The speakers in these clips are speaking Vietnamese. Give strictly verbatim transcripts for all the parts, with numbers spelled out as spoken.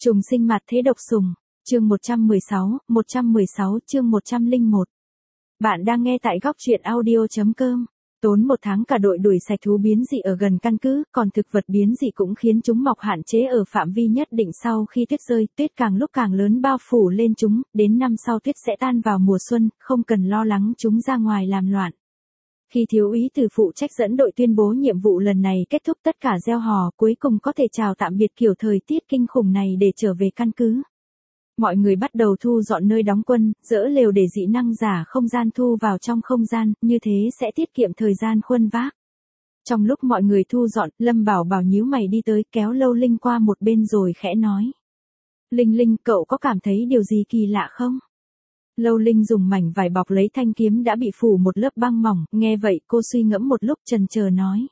Trùng sinh mặt thế độc sùng, chương một trăm mười sáu, một trăm mười sáu chương một trăm lẻ một. Bạn đang nghe tại góc truyện audio chấm com. Tốn một tháng cả đội đuổi sạch thú biến dị ở gần căn cứ, còn thực vật biến dị cũng khiến chúng mọc hạn chế ở phạm vi nhất định. Sau khi tuyết rơi, tuyết càng lúc càng lớn bao phủ lên chúng, đến năm sau tuyết sẽ tan vào mùa xuân, không cần lo lắng chúng ra ngoài làm loạn. Khi thiếu úy từ phụ trách dẫn đội tuyên bố nhiệm vụ lần này kết thúc, tất cả reo hò, cuối cùng có thể chào tạm biệt kiểu thời tiết kinh khủng này để trở về căn cứ. Mọi người bắt đầu thu dọn nơi đóng quân, dỡ lều để dị năng giả không gian thu vào trong không gian, như thế sẽ tiết kiệm thời gian khuân vác. Trong lúc mọi người thu dọn, Lâm Bảo Bảo nhíu mày đi tới, kéo Lâu Linh qua một bên rồi khẽ nói. Linh Linh, cậu có cảm thấy điều gì kỳ lạ không? Lâu Linh dùng mảnh vải bọc lấy thanh kiếm đã bị phủ một lớp băng mỏng, nghe vậy cô suy ngẫm một lúc chần chờ nói.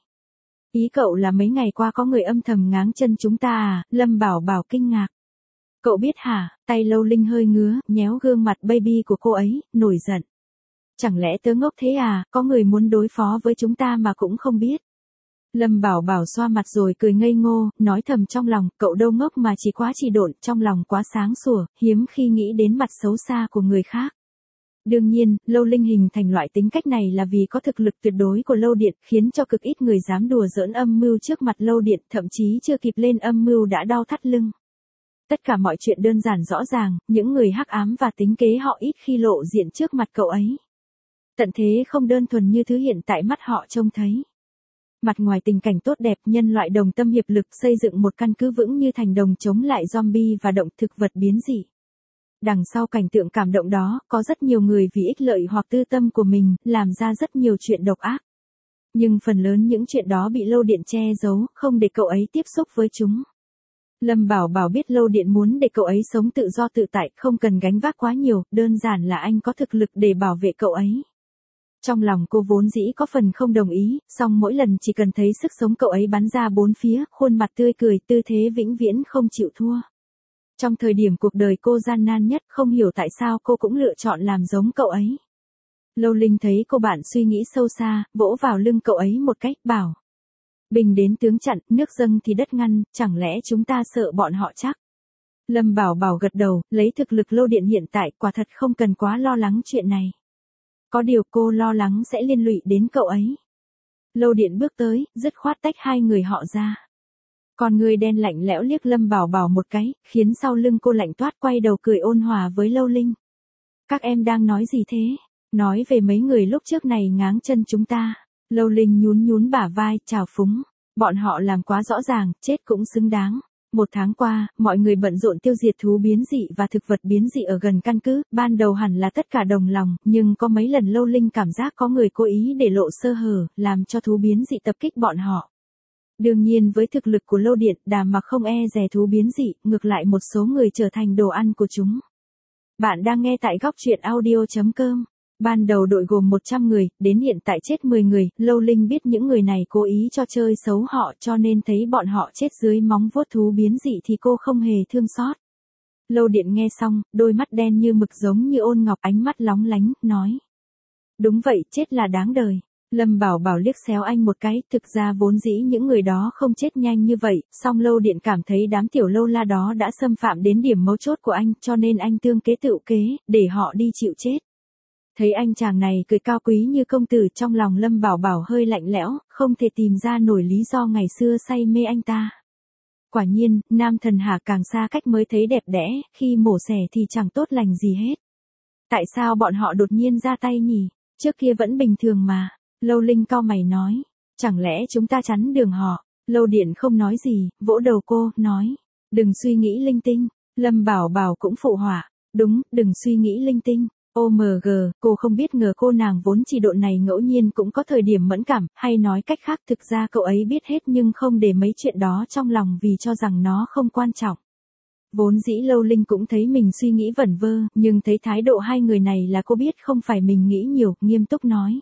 Ý cậu là mấy ngày qua có người âm thầm ngáng chân chúng ta à? Lâm Bảo Bảo kinh ngạc. Cậu biết hả? Tay Lâu Linh hơi ngứa, nhéo gương mặt baby của cô ấy, nổi giận. Chẳng lẽ tớ ngốc thế à, có người muốn đối phó với chúng ta mà cũng không biết. Lâm Bảo Bảo xoa mặt rồi cười ngây ngô, nói thầm trong lòng, cậu đâu ngốc mà chỉ quá trì độn, trong lòng quá sáng sủa, hiếm khi nghĩ đến mặt xấu xa của người khác. Đương nhiên, Lâu Linh hình thành loại tính cách này là vì có thực lực tuyệt đối của Lâu Điện, khiến cho cực ít người dám đùa giỡn âm mưu trước mặt Lâu Điện, thậm chí chưa kịp lên âm mưu đã đau thắt lưng. Tất cả mọi chuyện đơn giản rõ ràng, những người hắc ám và tính kế họ ít khi lộ diện trước mặt cậu ấy. Tận thế không đơn thuần như thứ hiện tại mắt họ trông thấy. Mặt ngoài tình cảnh tốt đẹp, nhân loại đồng tâm hiệp lực xây dựng một căn cứ vững như thành đồng chống lại zombie và động thực vật biến dị. Đằng sau cảnh tượng cảm động đó, có rất nhiều người vì ích lợi hoặc tư tâm của mình, làm ra rất nhiều chuyện độc ác. Nhưng phần lớn những chuyện đó bị Lâu Điện che giấu, không để cậu ấy tiếp xúc với chúng. Lâm Bảo Bảo biết Lâu Điện muốn để cậu ấy sống tự do tự tại, không cần gánh vác quá nhiều, đơn giản là anh có thực lực để bảo vệ cậu ấy. Trong lòng cô vốn dĩ có phần không đồng ý, song mỗi lần chỉ cần thấy sức sống cậu ấy bắn ra bốn phía, khuôn mặt tươi cười, tư thế vĩnh viễn không chịu thua. Trong thời điểm cuộc đời cô gian nan nhất, không hiểu tại sao cô cũng lựa chọn làm giống cậu ấy. Lâu Linh thấy cô bạn suy nghĩ sâu xa, vỗ vào lưng cậu ấy một cách, bảo. Bình đến tướng chặn, nước dâng thì đất ngăn, chẳng lẽ chúng ta sợ bọn họ chắc? Lâm Bảo Bảo gật đầu, lấy thực lực Lâu Điện hiện tại, quả thật không cần quá lo lắng chuyện này. Có điều cô lo lắng sẽ liên lụy đến cậu ấy. Lâu Điện bước tới, dứt khoát tách hai người họ ra. Còn người đen lạnh lẽo liếc Lâm Bảo Bảo một cái, khiến sau lưng cô lạnh toát, quay đầu cười ôn hòa với Lâu Linh. Các em đang nói gì thế? Nói về mấy người lúc trước này ngáng chân chúng ta. Lâu Linh nhún nhún bả vai, chào phúng. Bọn họ làm quá rõ ràng, chết cũng xứng đáng. Một tháng qua, mọi người bận rộn tiêu diệt thú biến dị và thực vật biến dị ở gần căn cứ, ban đầu hẳn là tất cả đồng lòng, nhưng có mấy lần Lâu Linh cảm giác có người cố ý để lộ sơ hở, làm cho thú biến dị tập kích bọn họ. Đương nhiên với thực lực của Lâu Điện, đàm mà không e dè thú biến dị, ngược lại một số người trở thành đồ ăn của chúng. Bạn đang nghe tại góc truyện audio chấm com. Ban đầu đội gồm một trăm người, đến hiện tại chết mười người, Lâu Linh biết những người này cố ý cho chơi xấu họ, cho nên thấy bọn họ chết dưới móng vuốt thú biến dị thì cô không hề thương xót. Lâu Điện nghe xong, đôi mắt đen như mực giống như ôn ngọc, ánh mắt lóng lánh, nói. Đúng vậy, chết là đáng đời. Lâm Bảo Bảo liếc xéo anh một cái, thực ra vốn dĩ những người đó không chết nhanh như vậy, song Lâu Điện cảm thấy đám tiểu lâu la đó đã xâm phạm đến điểm mấu chốt của anh, cho nên anh tương kế tựu kế, để họ đi chịu chết. Thấy anh chàng này cười cao quý như công tử, trong lòng Lâm Bảo Bảo hơi lạnh lẽo, không thể tìm ra nổi lý do ngày xưa say mê anh ta. Quả nhiên, nam thần hà càng xa cách mới thấy đẹp đẽ, khi mổ xẻ thì chẳng tốt lành gì hết. Tại sao bọn họ đột nhiên ra tay nhỉ? Trước kia vẫn bình thường mà. Lâu Linh cau mày nói. Chẳng lẽ chúng ta chắn đường họ? Lâu Điện không nói gì, vỗ đầu cô, nói. Đừng suy nghĩ linh tinh. Lâm Bảo Bảo cũng phụ họa. Đúng, đừng suy nghĩ linh tinh. ô em giê, cô không biết ngờ cô nàng vốn chỉ độn này ngẫu nhiên cũng có thời điểm mẫn cảm, hay nói cách khác thực ra cậu ấy biết hết nhưng không để mấy chuyện đó trong lòng vì cho rằng nó không quan trọng. Vốn dĩ Lâu Linh cũng thấy mình suy nghĩ vẩn vơ, nhưng thấy thái độ hai người này là cô biết không phải mình nghĩ nhiều, nghiêm túc nói.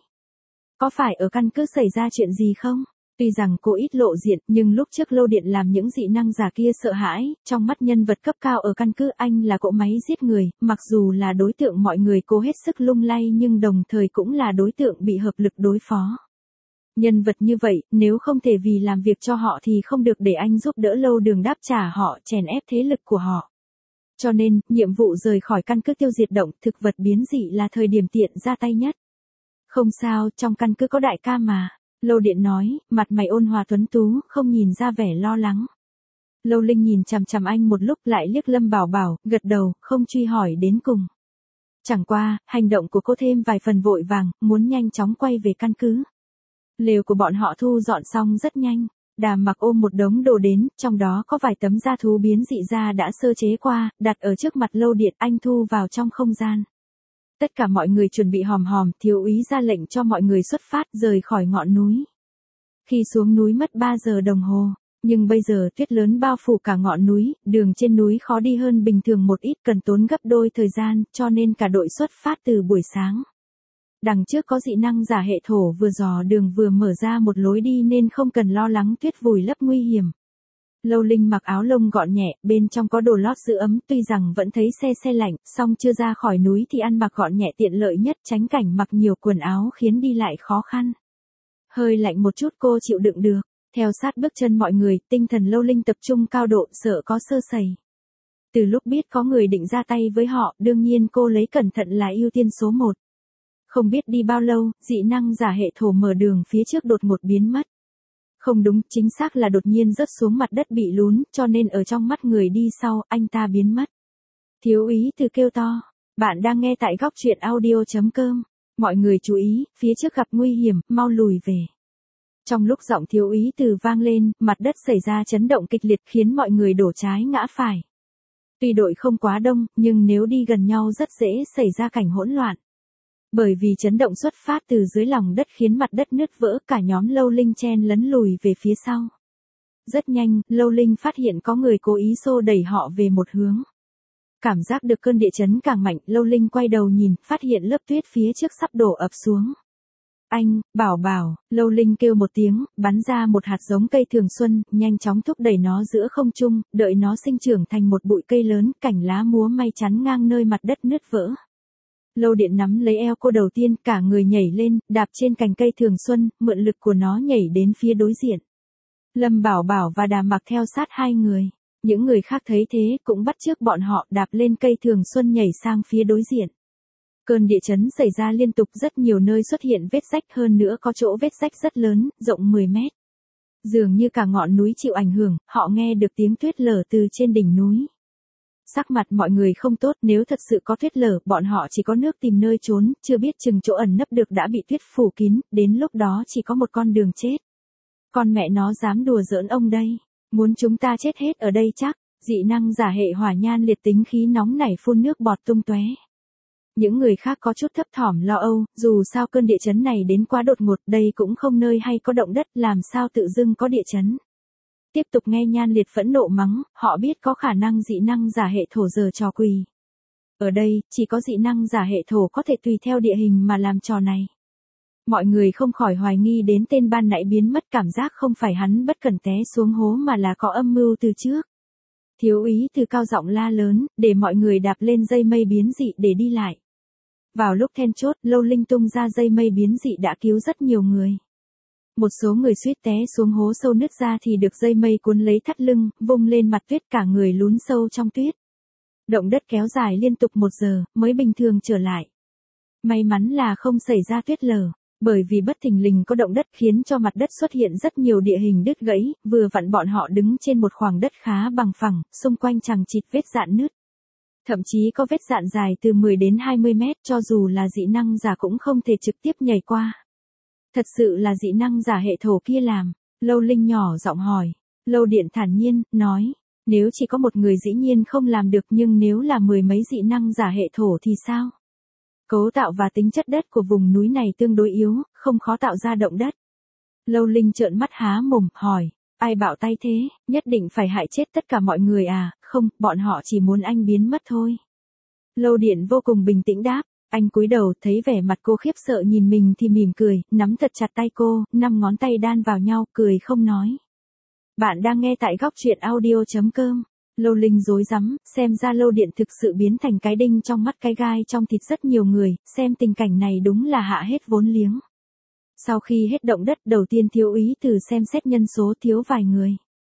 Có phải ở căn cứ xảy ra chuyện gì không? Tuy rằng cô ít lộ diện, nhưng lúc trước Lâu Điện làm những dị năng giả kia sợ hãi, trong mắt nhân vật cấp cao ở căn cứ anh là cỗ máy giết người, mặc dù là đối tượng mọi người cố hết sức lung lay nhưng đồng thời cũng là đối tượng bị hợp lực đối phó. Nhân vật như vậy, nếu không thể vì làm việc cho họ thì không được để anh giúp đỡ Lâu Đường đáp trả họ, chèn ép thế lực của họ. Cho nên, nhiệm vụ rời khỏi căn cứ tiêu diệt động thực vật biến dị là thời điểm tiện ra tay nhất. Không sao, trong căn cứ có đại ca mà. Lâu Điện nói, mặt mày ôn hòa tuấn tú, không nhìn ra vẻ lo lắng. Lâu Linh nhìn chằm chằm anh một lúc lại liếc Lâm Bảo Bảo, gật đầu, không truy hỏi đến cùng. Chẳng qua, hành động của cô thêm vài phần vội vàng, muốn nhanh chóng quay về căn cứ. Lều của bọn họ thu dọn xong rất nhanh. Đàm Mặc ôm một đống đồ đến, trong đó có vài tấm da thú biến dị da đã sơ chế qua, đặt ở trước mặt Lâu Điện, anh thu vào trong không gian. Tất cả mọi người chuẩn bị hòm hòm, thiếu úy ra lệnh cho mọi người xuất phát rời khỏi ngọn núi. Khi xuống núi mất ba giờ đồng hồ, nhưng bây giờ tuyết lớn bao phủ cả ngọn núi, đường trên núi khó đi hơn bình thường một ít, cần tốn gấp đôi thời gian, cho nên cả đội xuất phát từ buổi sáng. Đằng trước có dị năng giả hệ thổ vừa dò đường vừa mở ra một lối đi nên không cần lo lắng tuyết vùi lấp nguy hiểm. Lâu Linh mặc áo lông gọn nhẹ, bên trong có đồ lót giữ ấm, tuy rằng vẫn thấy se se lạnh, song chưa ra khỏi núi thì ăn mặc gọn nhẹ tiện lợi nhất, tránh cảnh mặc nhiều quần áo khiến đi lại khó khăn. Hơi lạnh một chút cô chịu đựng được, theo sát bước chân mọi người, tinh thần Lâu Linh tập trung cao độ, sợ có sơ sẩy. Từ lúc biết có người định ra tay với họ, đương nhiên cô lấy cẩn thận là ưu tiên số một. Không biết đi bao lâu, dị năng giả hệ thổ mở đường phía trước đột ngột biến mất. Không đúng, chính xác là đột nhiên rớt xuống mặt đất bị lún, cho nên ở trong mắt người đi sau, anh ta biến mất. Thiếu úy Từ kêu to, bạn đang nghe tại góc truyện audio chấm com. Mọi người chú ý, phía trước gặp nguy hiểm, mau lùi về. Trong lúc giọng thiếu úy Từ vang lên, mặt đất xảy ra chấn động kịch liệt khiến mọi người đổ trái ngã phải. Tuy đội không quá đông, nhưng nếu đi gần nhau rất dễ xảy ra cảnh hỗn loạn. Bởi vì chấn động xuất phát từ dưới lòng đất khiến mặt đất nứt vỡ, cả nhóm Lâu Linh chen lấn lùi về phía sau. Rất nhanh, Lâu Linh phát hiện có người cố ý xô đẩy họ về một hướng. Cảm giác được cơn địa chấn càng mạnh, Lâu Linh quay đầu nhìn, phát hiện lớp tuyết phía trước sắp đổ ập xuống. Anh, Bảo Bảo, Lâu Linh kêu một tiếng, bắn ra một hạt giống cây thường xuân, nhanh chóng thúc đẩy nó giữa không trung, đợi nó sinh trưởng thành một bụi cây lớn, cành lá múa may chắn ngang nơi mặt đất nứt vỡ. Lâu Điện nắm lấy eo cô đầu tiên, cả người nhảy lên, đạp trên cành cây thường xuân, mượn lực của nó nhảy đến phía đối diện. Lâm Bảo Bảo và Đàm Mặc theo sát hai người. Những người khác thấy thế cũng bắt chước bọn họ đạp lên cây thường xuân nhảy sang phía đối diện. Cơn địa chấn xảy ra liên tục, rất nhiều nơi xuất hiện vết rách, hơn nữa có chỗ vết rách rất lớn, rộng mười mét. Dường như cả ngọn núi chịu ảnh hưởng, họ nghe được tiếng tuyết lở từ trên đỉnh núi. Sắc mặt mọi người không tốt, nếu thật sự có tuyết lở, bọn họ chỉ có nước tìm nơi trốn, chưa biết chừng chỗ ẩn nấp được đã bị tuyết phủ kín, đến lúc đó chỉ có một con đường chết. Con mẹ nó dám đùa giỡn ông đây, muốn chúng ta chết hết ở đây chắc. Dị năng giả hệ hỏa nhan liệt tính khí nóng nảy phun nước bọt tung tóe. Những người khác có chút thấp thỏm lo âu, dù sao cơn địa chấn này đến quá đột ngột, đây cũng không nơi hay có động đất, làm sao tự dưng có địa chấn. Tiếp tục nghe nhan liệt phẫn nộ mắng, họ biết có khả năng dị năng giả hệ thổ giở trò quỷ. Ở đây, chỉ có dị năng giả hệ thổ có thể tùy theo địa hình mà làm trò này. Mọi người không khỏi hoài nghi đến tên ban nãy biến mất, cảm giác không phải hắn bất cẩn té xuống hố mà là có âm mưu từ trước. Thiếu úy Từ cao giọng la lớn, để mọi người đạp lên dây mây biến dị để đi lại. Vào lúc then chốt, Lâu Linh tung ra dây mây biến dị đã cứu rất nhiều người. Một số người suýt té xuống hố sâu nứt ra thì được dây mây cuốn lấy thắt lưng, vung lên mặt tuyết, cả người lún sâu trong tuyết. Động đất kéo dài liên tục một giờ, mới bình thường trở lại. May mắn là không xảy ra tuyết lở, bởi vì bất thình lình có động đất khiến cho mặt đất xuất hiện rất nhiều địa hình đứt gãy, vừa vặn bọn họ đứng trên một khoảng đất khá bằng phẳng, xung quanh chằng chịt vết dạn nứt. Thậm chí có vết dạn dài từ mười đến hai mươi mét, cho dù là dị năng giả cũng không thể trực tiếp nhảy qua. Thật sự là dị năng giả hệ thổ kia làm. Lâu Linh nhỏ giọng hỏi. Lâu Điện thản nhiên, nói, nếu chỉ có một người dĩ nhiên không làm được, nhưng nếu là mười mấy dị năng giả hệ thổ thì sao? Cấu tạo và tính chất đất của vùng núi này tương đối yếu, không khó tạo ra động đất. Lâu Linh trợn mắt há mồm, hỏi, ai bạo tay thế, nhất định phải hại chết tất cả mọi người à? Không, bọn họ chỉ muốn anh biến mất thôi. Lâu Điện vô cùng bình tĩnh đáp. Anh cúi đầu, thấy vẻ mặt cô khiếp sợ nhìn mình thì mỉm cười, nắm thật chặt tay cô, năm ngón tay đan vào nhau, cười không nói. Bạn đang nghe tại góc truyện audio chấm com. Lâu Linh rối rắm, xem ra Lâu Điện thực sự biến thành cái đinh trong mắt, cái gai trong thịt rất nhiều người, xem tình cảnh này đúng là hạ hết vốn liếng. Sau khi hết động đất đầu tiên thiếu úy Từ xem xét nhân số thiếu vài người.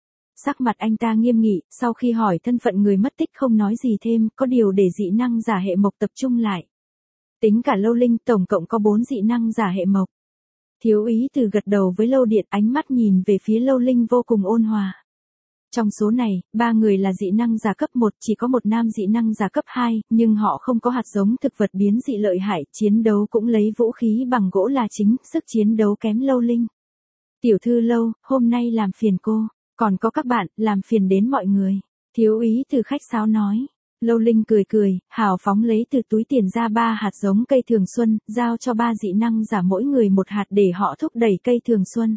Sắc mặt anh ta nghiêm nghị, sau khi hỏi thân phận người mất tích không nói gì thêm, có điều để dị năng giả hệ mộc tập trung lại. Tính cả Lâu Linh tổng cộng có bốn dị năng giả hệ mộc. Thiếu úy Từ gật đầu với Lâu Điện, ánh mắt nhìn về phía Lâu Linh vô cùng ôn hòa. Trong số này, ba người là dị năng giả cấp một, chỉ có một nam dị năng giả cấp hai, nhưng họ không có hạt giống thực vật biến dị lợi hại, chiến đấu cũng lấy vũ khí bằng gỗ là chính, sức chiến đấu kém Lâu Linh. Tiểu thư Lâu, hôm nay làm phiền cô, còn có các bạn, làm phiền đến mọi người. Thiếu úy Từ khách sáo nói. Lâu Linh cười cười, hào phóng lấy từ túi tiền ra ba hạt giống cây thường xuân, giao cho ba dị năng giả mỗi người một hạt để họ thúc đẩy cây thường xuân.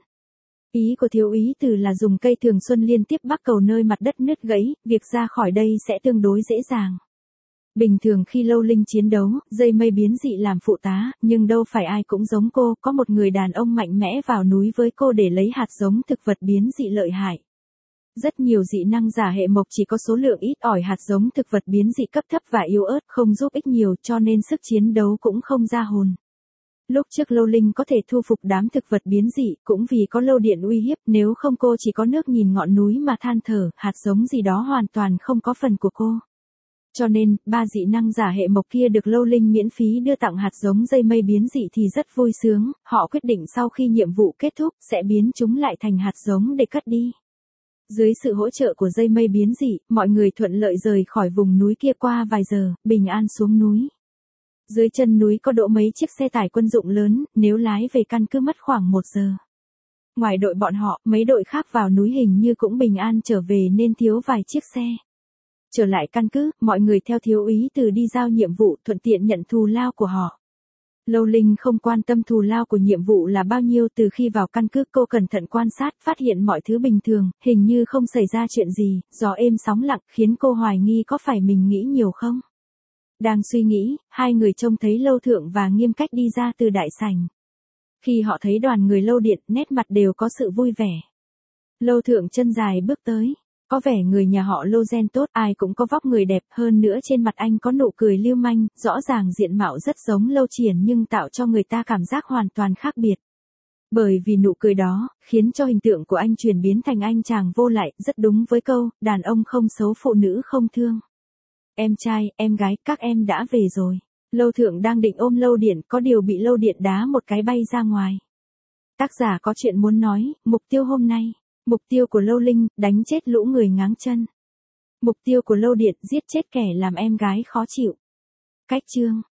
Ý của thiếu úy Từ là dùng cây thường xuân liên tiếp bắc cầu nơi mặt đất nứt gãy, việc ra khỏi đây sẽ tương đối dễ dàng. Bình thường khi Lâu Linh chiến đấu, dây mây biến dị làm phụ tá, nhưng đâu phải ai cũng giống cô, có một người đàn ông mạnh mẽ vào núi với cô để lấy hạt giống thực vật biến dị lợi hại. Rất nhiều dị năng giả hệ mộc chỉ có số lượng ít ỏi hạt giống thực vật biến dị cấp thấp và yếu ớt, không giúp ích nhiều cho nên sức chiến đấu cũng không ra hồn. Lúc trước Lâu Linh có thể thu phục đám thực vật biến dị, cũng vì có Lâu Điện uy hiếp, nếu không cô chỉ có nước nhìn ngọn núi mà than thở, hạt giống gì đó hoàn toàn không có phần của cô. Cho nên, ba dị năng giả hệ mộc kia được Lâu Linh miễn phí đưa tặng hạt giống dây mây biến dị thì rất vui sướng, họ quyết định sau khi nhiệm vụ kết thúc, sẽ biến chúng lại thành hạt giống để cất đi. Dưới sự hỗ trợ của dây mây biến dị, mọi người thuận lợi rời khỏi vùng núi kia qua vài giờ, bình an xuống núi. Dưới chân núi có đỗ mấy chiếc xe tải quân dụng lớn, nếu lái về căn cứ mất khoảng một giờ. Ngoài đội bọn họ, mấy đội khác vào núi hình như cũng bình an trở về nên thiếu vài chiếc xe. Trở lại căn cứ, mọi người theo thiếu úy Từ đi giao nhiệm vụ, thuận tiện nhận thù lao của họ. Lâu Linh không quan tâm thù lao của nhiệm vụ là bao nhiêu, từ khi vào căn cứ cô cẩn thận quan sát, phát hiện mọi thứ bình thường, hình như không xảy ra chuyện gì, gió êm sóng lặng, khiến cô hoài nghi có phải mình nghĩ nhiều không. Đang suy nghĩ, hai người trông thấy Lâu Thượng và Nghiêm Cách đi ra từ đại sảnh. Khi họ thấy đoàn người Lâu Điện, nét mặt đều có sự vui vẻ. Lâu Thượng chân dài bước tới. Có vẻ người nhà họ Lô gen tốt, ai cũng có vóc người đẹp, hơn nữa trên mặt anh có nụ cười lưu manh, rõ ràng diện mạo rất giống Lâu Triển nhưng tạo cho người ta cảm giác hoàn toàn khác biệt. Bởi vì nụ cười đó, khiến cho hình tượng của anh chuyển biến thành anh chàng vô lại, rất đúng với câu, đàn ông không xấu phụ nữ không thương. Em trai, em gái, các em đã về rồi. Lâu Thượng đang định ôm Lâu Điện, có điều bị Lâu Điện đá một cái bay ra ngoài. Tác giả có chuyện muốn nói, mục tiêu hôm nay. Mục tiêu của Lâu Linh, đánh chết lũ người ngáng chân. Mục tiêu của Lâu Điện, giết chết kẻ làm em gái khó chịu. Cách chương